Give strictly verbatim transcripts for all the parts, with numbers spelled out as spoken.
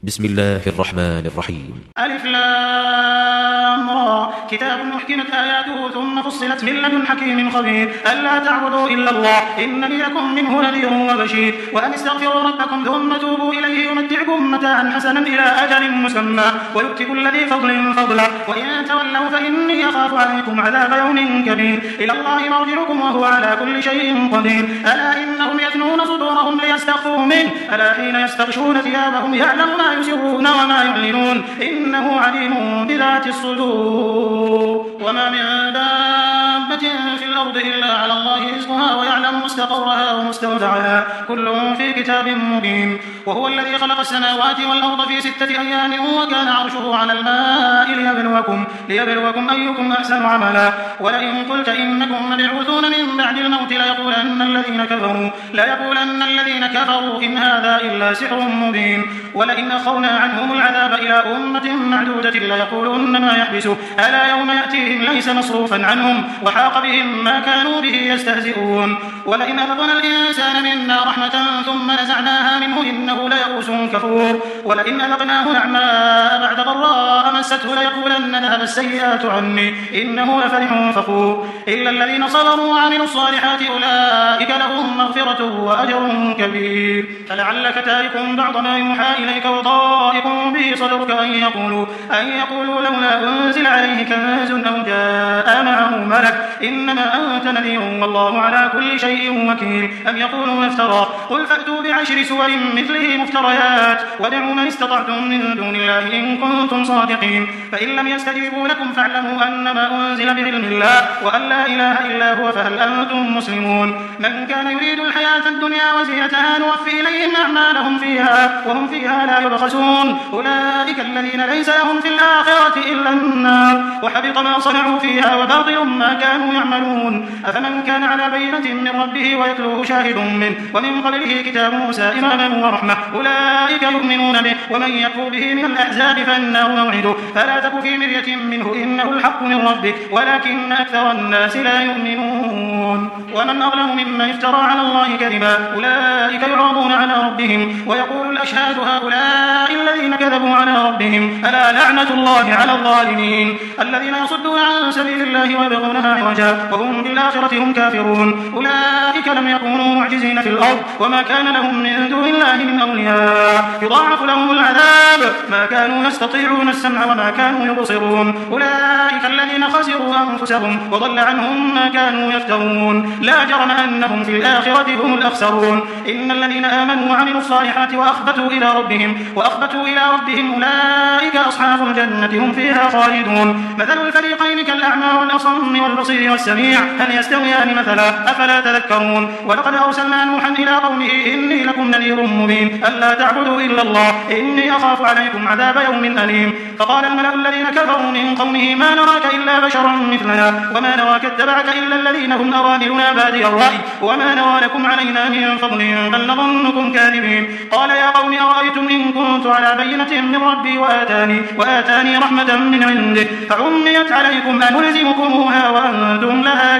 بسم الله الرحمن الرحيم. ألف لام را كتاب محكمت آياته ثم فصلت من لدن حكيم خبير ألا تعبدوا إلا الله إنني لكم منه نذير وبشير وأن استغفروا ربكم ثم توبوا إليه يمتعكم متاعا حسنا إلى أجل مسمى ويؤتي كل ذي فضل فضلا وإن تولوا فإني أخاف عليكم عذاب يوم كبير إلى الله مرجعكم وهو على كل شيء قدير ألا إنهم يثنون صدورهم ليستخفوا منه ألا حين يستغشون ثيابهم يعلم ما يسرون وما يعلنون إنه عليم بذات الصدور وما من دابة في الأرض إلا على الله رزقها ويعلم مستقرها ومستودعها كل في كتاب مبين وهو الذي خلق السماوات والأرض في ستة أيام وكان عرشه على الماء ليبلوكم, ليبلوكم أيكم أحسن عملا ولئن قلت إنكم مبعوثون من بعد الموت ليقولن الذين كفروا ليقولن الذين كفروا إن هذا إلا سحر مبين ولئن أخرنا عنهم العذاب إلى أمة معدودة ليقولن ما يحبسه ألا يوم يأتيهم ليس مصروفا عنهم وحاق بهم ما كانوا به يستهزئون ولئن أذقنا الإنسان منا رحمة ثم نزعناها منه إنه ليئوس كفور ولئن أذقناه نعماء بعد ضراء مسته ليقولن ذهب السيئات عني إنه لفرح فخور إلا الذين صبروا وعملوا الصالحات أولئك لهم مغفرة وأجر كبير فلعلك تارك بعض ما يوحى إليك وضائق به صدرك أن يقولوا, أن يقولوا لولا أنزل عليه كنز أو جاء معه ملك إنما أنت نذير والله على كل شيء وكيل أم يقولون افترى قل فأتوا بعشر سور مثله مفتريات وادعوا من استطعتم من دون الله إن كنتم صادقين فإن لم يستجيبوا لكم فاعلموا أنما أنزل بعلم الله وأن لا إله إلا هو فهل أنتم مسلمون من كان يريد الحياة الدنيا وزينتها نوفي إليهم أعمالهم فيها وهم فيها لا يبخسون أولئك الذين ليس لهم في الآخرة إلا النار وحبط ما صنعوا فيها وباطل ما كانوا يعملون أفمن كان على بينة من ربه ويتلوه شاهد منه ومن قبله كتاب موسى إماما ورحمة أولئك يؤمنون به ومن يكفر به من الأحزاب فالنار موعده فلا تك في مرية منه إنه الحق من ربك ولكن أكثر الناس لا يؤمنون ومن أظلم ممن افترى على الله كذبا أولئك يعرضون على ربهم ويقول الأشهاد هؤلاء الذين كذبوا على ربهم ألا لعنة الله على الظالمين الذين يصدون عن سبيل الله ويبغونها عوجا وهم بالآخرة هم كافرون أولئك لم يكونوا معجزين في الأرض وما كان لهم من دون الله من أولياء يضاعف لهم العذاب ما كانوا يستطيعون السمع وما كانوا يبصرون أولئك الذين خسروا أنفسهم وضل عنهم ما كانوا يفترون لا جرم أنهم في الآخرة هم الأخسرون إن الذين آمنوا وعملوا الصالحات وأخبتوا إلى ربهم وأخبتوا إلى ربهم أولئك أصحاب الجنة هم فيها خالدون مثل الفريقين كالأعمى والأصم والبصير والسميع هل يستويان مثلا أفلا تذكرون ولقد أرسلنا نوحا إلى قومه إني لكم نذير مبين ألا تعبدوا إلا الله إني أخاف عليكم عذاب يوم أليم فقال الملأ الذين كفروا من قومه ما نراك إلا بشرا مثلنا وما نراك اتبعك إلا الذين هم أرادلنا بادي الرأي وما نرى لكم علينا من فضل بل نظنكم كاذبين قال يا قوم أرأيتم إن كنت على بينة من ربي وآتاني, وآتاني رحمة من عنده فعميت عليكم أنلزمكموها وأنتم لها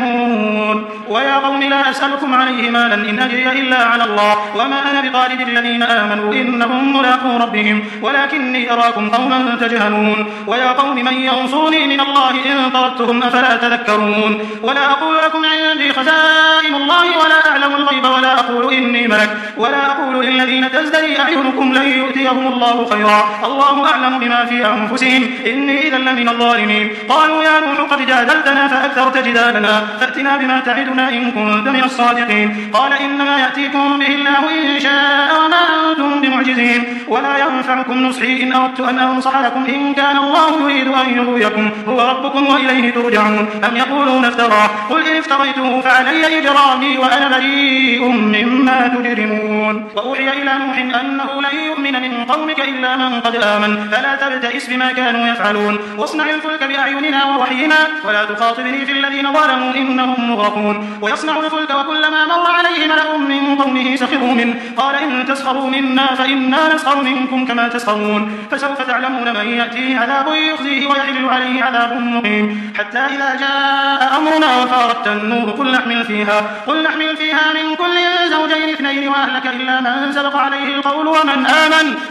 كارهون ويا قوم لا أسألكم عليه مالا إن أجري إلا على الله وما أنا بطارد الذين آمنوا إنهم ملاقو ربهم ولكني أراكم قوما تجهلون ويا قوم من ينصرني من الله إن طردتهم أفلا تذكرون ولا أقول لكم عندي خزائن الله ولا أعلم الغيب ولا أقول إني ملك ولا أقول للذين تزدري أعينكم لن يؤتيهم الله خيرا الله أعلم بما في أنفسهم إني إذا لمن الظالمين قالوا يا نوح قد جادلتنا فأكثرت جدالنا فأتنا بما تعدنا إن كنت من الصادقين قال إنما يأتيكم به الله إن شاء وما أنتم بمعجزين ولا ينفعكم نصحي إن أردت أن أنصح لكم إن كان الله يريد أن يغويكم هو ربكم وإليه ترجعون أم يقولون افترى قل إن افتريته فعلي إجرامي وأنا بريء مما تجرمون وأوحي إلى نوح أنه لن يؤمن من قومك إلا من قد آمن فلا تبتئس بما كانوا يفعلون واصنع الفلك بأعيننا ووحينا ولا تخاطبني في الذين ظلموا إنهم مغرقون ويصنع الفلك وكلما مر عليه ملأ من قومه سخروا منه قال إن تسخروا منا فإنا نسخر منكم كما تسخرون فسوف تعلمون من يأتيه عذاب يخزيه ويحل عليه عذاب مقيم حتى إذا جاء أمرنا وفارت النور قل نحمل فيها قل نحمل فيها من كل زوجين اثنين وأهلك إلا من سبق عليه القول ومن آمن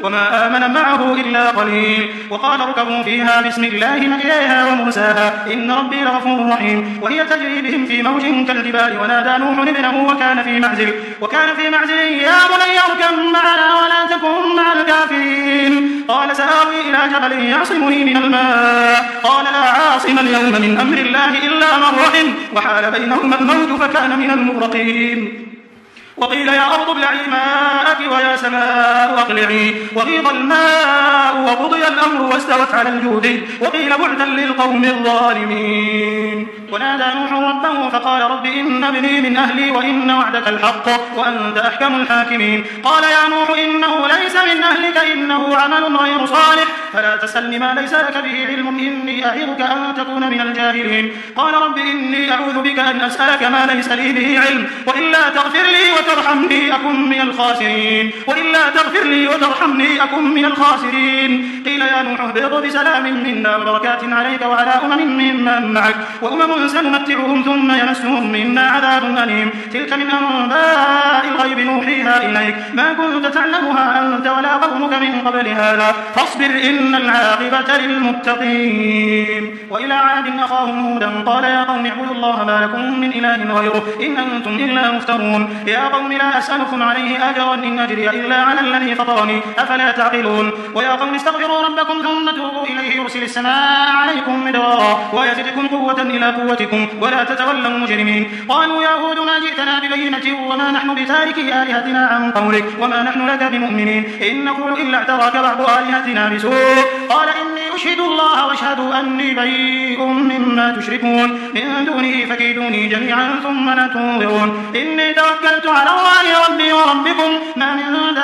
وما آمن معه إلا قليل. وقال اركبوا فيها بسم الله مجريها ومرساها إن ربي لغفور رحيم. وهي تجري بهم في موج كالجبال ونادى نوح ابنه وكان في معزل وكان في معزل يا بني اركب معنا ولا تكن مع الكافرين. قال سآوي إلى جبل يعصمني من الماء قال لا عاصم اليوم من أمر الله إلا من رحم وحال بينهما الموج فكان من المغرقين. وقيل يا أرض ابلعي ماءك ويا سماء أقلعي وغيض الماء وقضي الأمر واستوت على الجود وقيل بعدا للقوم الظالمين. ونادى نوح ربه فقال رب إن ابني من أهلي وإن وعدك الحق وأنت أحكم الحاكمين. قال يا نوح إنه ليس من أهلك إنه عمل غير صالح فلا تسألني ما ليس لك به علم إني أعظك أن تكون من الجاهلين. قال رب إني أعوذ بك أن أسألك ما ليس لي به علم وإلا تغفر لي وترحمني أكن من الخاسرين وإلا تغفر لي وترحمني أكن من الخاسرين. قيل يا نوح اهبط بسلام منا وبركات عليك وعلى أمم ممن معك وأمم سنمتعهم ثم يمسهم منا عذاب أليم. تلك من أنباء الغيب نوحيها إليك ما كنت تعلمها أنت ولا قومك من قبل هذا فاصبر إن العاقبة للمتقين. وإلى عاد أخاهم هودا قال يا قوم اعبدوا الله ما لكم من إله غيره إن أنتم إلا مفترون. يا قوم لا أسألكم عليه أجرا إن أجري إلا على الذي فطرني أفلا تعقلون. ويا قوم استغفروا ربكم ثم توبوا إليه يرسل السماء عليكم مدرارا ويزدكم قوة إلى قوتكم ولا تتولوا مجرمين. قالوا يا هود ما جئتنا ببينة وما نحن بتاركي آلهتنا عن قولك وما نحن لك بمؤمنين إن نقول إلا اعتراك بعض آلهتنا بسوء. قال إني أشهد الله واشهدوا أني بريء مما تشركون من دونه فكيدوني جميعا ثم لا تنظرون. إني توكلت على الله ربي وربكم ما من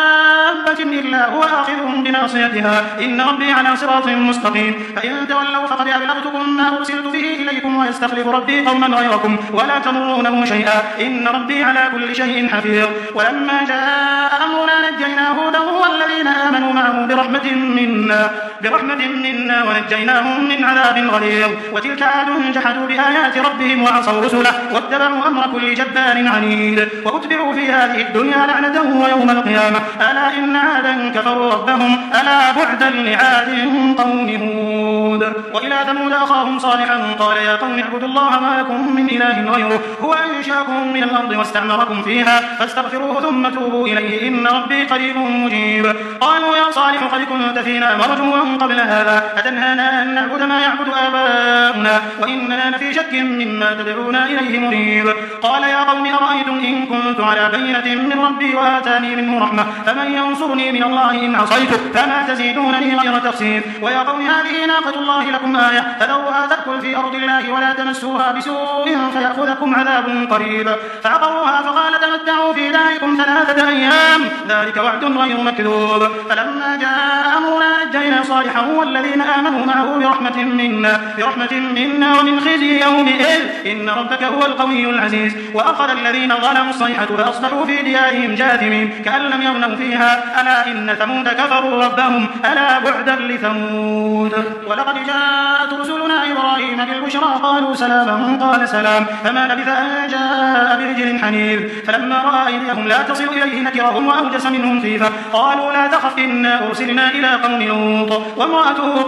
دابة إلا هو آخذ بناصيتها إن ربي على صراط مستقيم. فإن تولوا فقد أبلغتكم ما أرسلت به إليكم ويستخلف ربي قوما غيركم ولا تضرونه شيئا إن ربي على كل شيء حفيظ. ولما جاء أمرنا نجينا هودا والذين آمنوا معه برحمة منا برحمة منا ونجيناهم من عذاب غليظ. وتلك عاد جحدوا بآيات ربهم وعصوا رسله واتبعوا أمر كل جبار عنيد وأتبعوا في هذه الدنيا لعنة ويوم القيامة ألا إن عادا كفروا ربهم ألا بعدا لعاد قوم هود. وإلى ثمود أخاهم صالحا قال يا قوم اعبدوا الله ما لكم من إله غيره هو أنشأكم من الأرض واستعمركم فيها فاستغفروه ثم توبوا إليه إن ربي قريب مجيب. قالوا يا صالح قد كنت فينا مرجوا قبل هذا أتنهانا أن نعبد ما يعبد آباؤنا وإننا لفي شك مما تدعونا إليه مريب. قال يا قوم أرأيتم إن كنت على بينة من ربي وآتاني منه رحمة فمن ينصرني من الله إن عصيته فما تزيدونني غير تخسير. ويا قوم هذه ناقة الله لكم آية فذروها تأكل في أرض الله ولا تمسوها بسوء فيأخذكم عذاب قريب. فعقروها فقال تمتعوا في داركم ثلاثة أيام ذلك وعد غير مكذوب. فلما جاء أمرنا نجينا صالحا والذين آمنوا معه برحمة منا برحمة منا ومن خزي يومئذ إن ربك هو القوي العزيز. وأخذ الذين ظلموا الصيحة فأصبحوا في ديارهم جاثمين كأن لم يغنوا فيها ألا إن ثمود كفروا ربهم ألا بعدا لثمود. ولقد جاءت رسلنا إبراهيم بالبشرى قالوا سلاما قال سلام فما لبث أن جاء برجل حنيذ. فلما رأى أيديهم لا تصل إليه نكرهم وأوجس منهم خيفة قالوا لا تخف إنا أرسلنا إلى قوم لوط وامرأته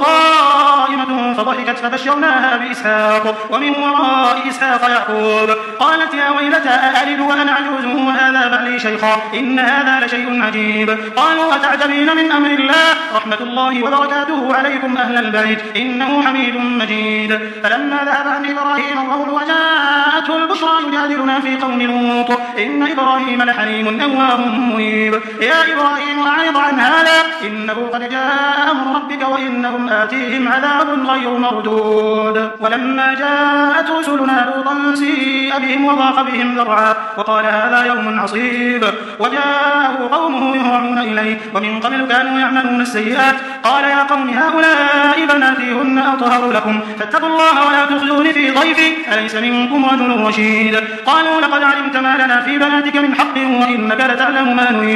قائمة فضحكت فبشرناها بإسحاق ومن وراء إسحاق يعقوب. قالت يا ويلتى أألد وأنا عجوز وهذا بعلي شيخا إن هذا لشيء عجيب. قالوا أتعجبين من أمر الله رحمة الله وبركاته عليكم أهل البيت إنه حميد مجيد. فلما ذهب عن إبراهيم القول وجاءته البشرى يجادلنا في قوم لوط إن إبراهيم لحليم أواه منيب. يا إبراهيم أعرض عن هذا إنه قد جاء أمر ربك وإنهم آتيهم عذاب غير مردود. ولما جاءت رسلنا لوطا سيء بهم وضاق بهم ذرعا وقال هذا يوم عصيب. وجاءه قومه يهرعون إليه ومن قبل كانوا يعملون السيئات قال يا قوم هؤلاء بناتي هن أطهر لكم فاتقوا الله ولا تخزوني في ضيفي أليس منكم رجل رشيد. قالوا لقد علمت ما لنا في بناتك من حق وإنك لتعلم ما نريد.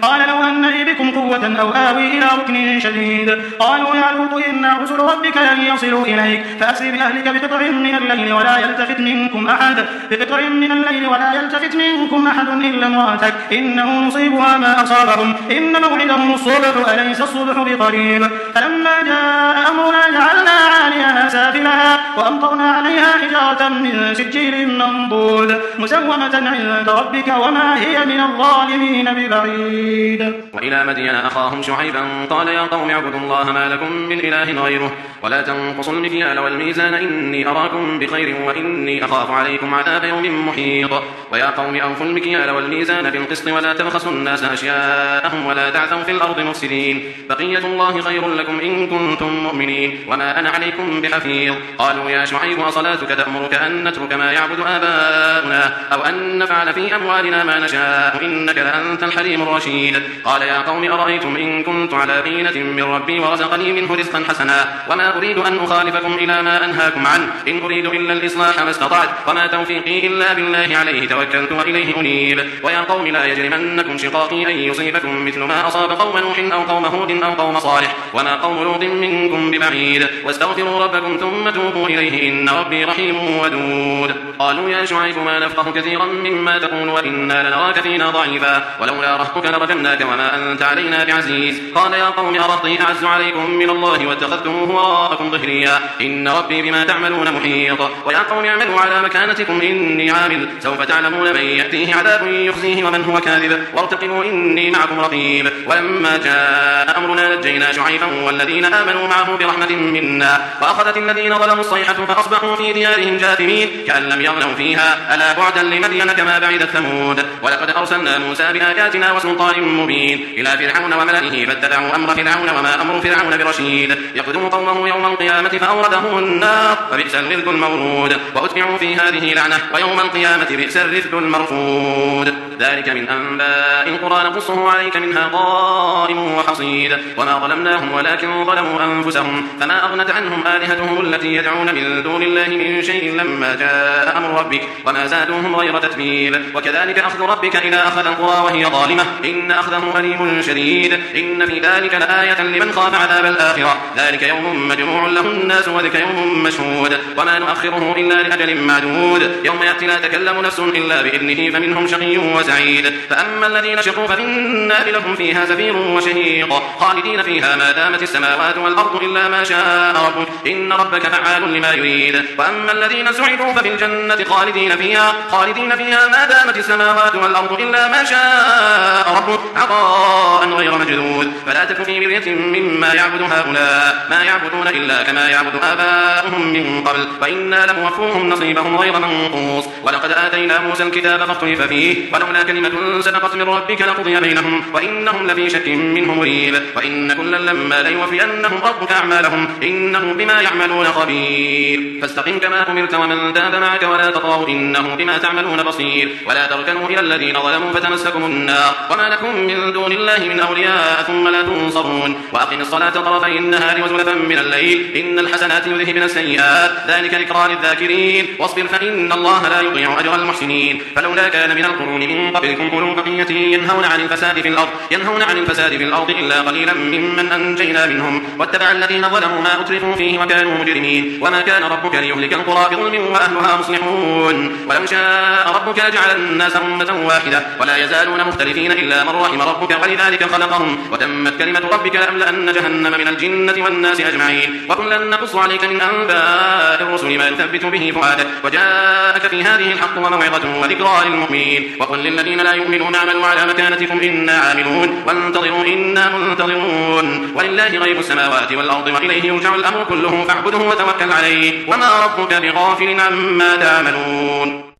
قال لو أن لي بكم قوة أو آوي إلى ركن شديد. قالوا يا لوط إنا رسل ربك لن يصلوا إليك فأسر بأهلك بقطع من الليل ولا يلتفت منكم أحد بقطع من الليل ولا يلتفت منكم أحد إلا امرأتك إنه مصيبها ما أصابهم إن موعدهم الصبح أليس الصبح بقريب. فلما جاء أمرنا جعلنا عاليها سافلها وأمطرنا عليها حجارة من سجيل منضود مسومة عند ربك وما هي من الظالمين ببعيد. وإلى مدين أخاهم شعيبا قال يا قوم اعبدوا الله ما لكم من إله غيره ولا تنقصوا المكيال والميزان إني أراكم بخير وإني أخاف عليكم عذاب يوم محيط. ويا قوم أوفوا المكيال والميزان بالقسط ولا تبخسوا الناس أشياءهم ولا تعثوا في الأرض مفسدين بقية الله خير لكم إن كنتم مؤمنين وما أنا عليكم بحفيظ. قالوا يا شعيب أصلاتك تأمرك أن نترك ما يعبد آباؤنا أو أن نفعل في أموالنا ما نشاء إنك لأنت الحليم الرشيد. قال يا قوم أرأيتم إن كنت على بينة من ربي ورزقني منه رزقا حسنا وما أريد أن أخالفكم إلى ما أنهاكم عنه إن أريد إلا الإصلاح ما استطعت وما توفيقي إلا بالله عليه توكلت وإليه أنيب. ويا قوم لا يجرمنكم شقاقي أن يصيبكم مثل ما أصاب قوم نوح أو قوم هود أو قوم صالح وما قوم لوط منكم ببعيد واستغفروا ربكم ثم توبوا إليه إن ربي رحيم ودود. قالوا يا شعيب ما نفقه كثيرا مما تقول وإنا لنراك فينا ضعيفا ولولا رهطك لرجمناك وما أنت علينا بعزيز. قال يا قوم أرهطي أعز عليكم من الله واتخذتموه وراءكم ظهريا إن ربي بما تعملون محيط. ويا قوم اعملوا على مكانتكم إني عامل سوف تعلمون من يأتيه عذاب يخزيه ومن هو كاذب وارتقبوا إني معكم رقيب. ولما جاء أمرنا نجينا شعيبا والذين آمنوا معه برحمة منا وأخذت الذين ظلموا الصيحة فأصبحوا في ديارهم جاثمين كأن لم يغنوا فيها ألا بعدا لمدين كما بعدت ثمود. ولقد أرسلنا موسى بآياتنا وسلطان مبين إلى فرعون وملئه فاتبعوا أمر فرعون وما أمر فرعون برشيد يقدم قومه يوم القيامة فأوردهم النار فبئس الرفد المورود وأتبعوا في هذه لعنة ويوم القيامة بئس الرفد المرفود. ذلك من أنباء القرى نقصه عليك منها قائم وحصيد وما ظلمناهم ولكن ظلموا أنفسهم فما أغنت عنهم آلهتهم التي يدعون من دون الله من شيء لما جاء أمر ربك وما زادوهم غير تتبيب. وكذلك أخذ ربك إذا أخذ القرى وهي ظالمة إن أخذه أليم شديد إن في ذلك لآية لمن خاف عذاب الآخرة ذلك يوم مجموع له الناس وذلك يوم مشهود وما نؤخره إلا لأجل معدود يوم يأتي لا تكلم نفس إلا بإذنه فمنهم شقي وسعيد. فأما الذين شقوا ففي النار لهم فيها زفير وشهيق خالدين فيها ما دامت السماوات والأرض إلا ما شاء ربك إن ربك فعال لما يريد. وأما الذين سعدوا ففي الجنة خالدين فيها خالدين فيها ما دامت السماوات والأرض إلا ما شاء ربك عطاء غير مجدود. فلا تك في مرية مما يعبد هؤلاء ما يعبدون إلا كما يعبد آباؤهم من قبل وإنا لموفوهم نصيبهم غير منقوص. ولقد آتينا موسى الكتاب فاختلف فيه ولولا كلمة سبقت من ربك لقضي بينهم وإنهم لفي شك منه مريب. وإن كلا لما ليوفينهم ربك أعمالهم إنه بما يعملون خبير. فاستقم كما أمرت ومن تاب معك ولا تطغوا إنه بما تعملون بصير. ولا تركنوا إلى الذين ظلموا فتمسكم النار وما لكم من دون الله من أولياء ثم لا تنصرون. وأقم الصلاة طرفي النهار وزلفا من الليل إن الحسنات يذهبن السيئات ذلك ذكرى للذاكرين واصبر فإن الله لا يضيع أجر المحسنين. فلولا كان من القرون من قبلكم أولو بقية ينهون عن الفساد في الأرض ينهون عن الفساد في الأرض إلا قليلا ممن أنجينا منهم واتبع الذين ظلموا ما أترفوا فيه وكانوا مجرمين. وما كان ربك ليهلك القرى بظلم وأهلها مصلحون. ولو شاء ربك لجعل الناس أمة واحدة ولا يزالون مختلفين إلا من رحم ربك ولذلك خلقهم وتمت كلمة ربك لأملأن جهنم من الجنة والناس أجمعين. وكلا نقص عليك من أنباء الرسل ما يثبت به فؤادك وجاءك في هذه الحق وموعظة وذكرى للمؤمنين. وقل للذين لا يؤمنون اعملوا على مكانتكم إنا عاملون وانتظروا إنا منتظرون. ولله غيب السماوات والأرض وإليه يرجع الأمر كله فاعبده وتوكل عليه وما ربك بغافل عما تعملون.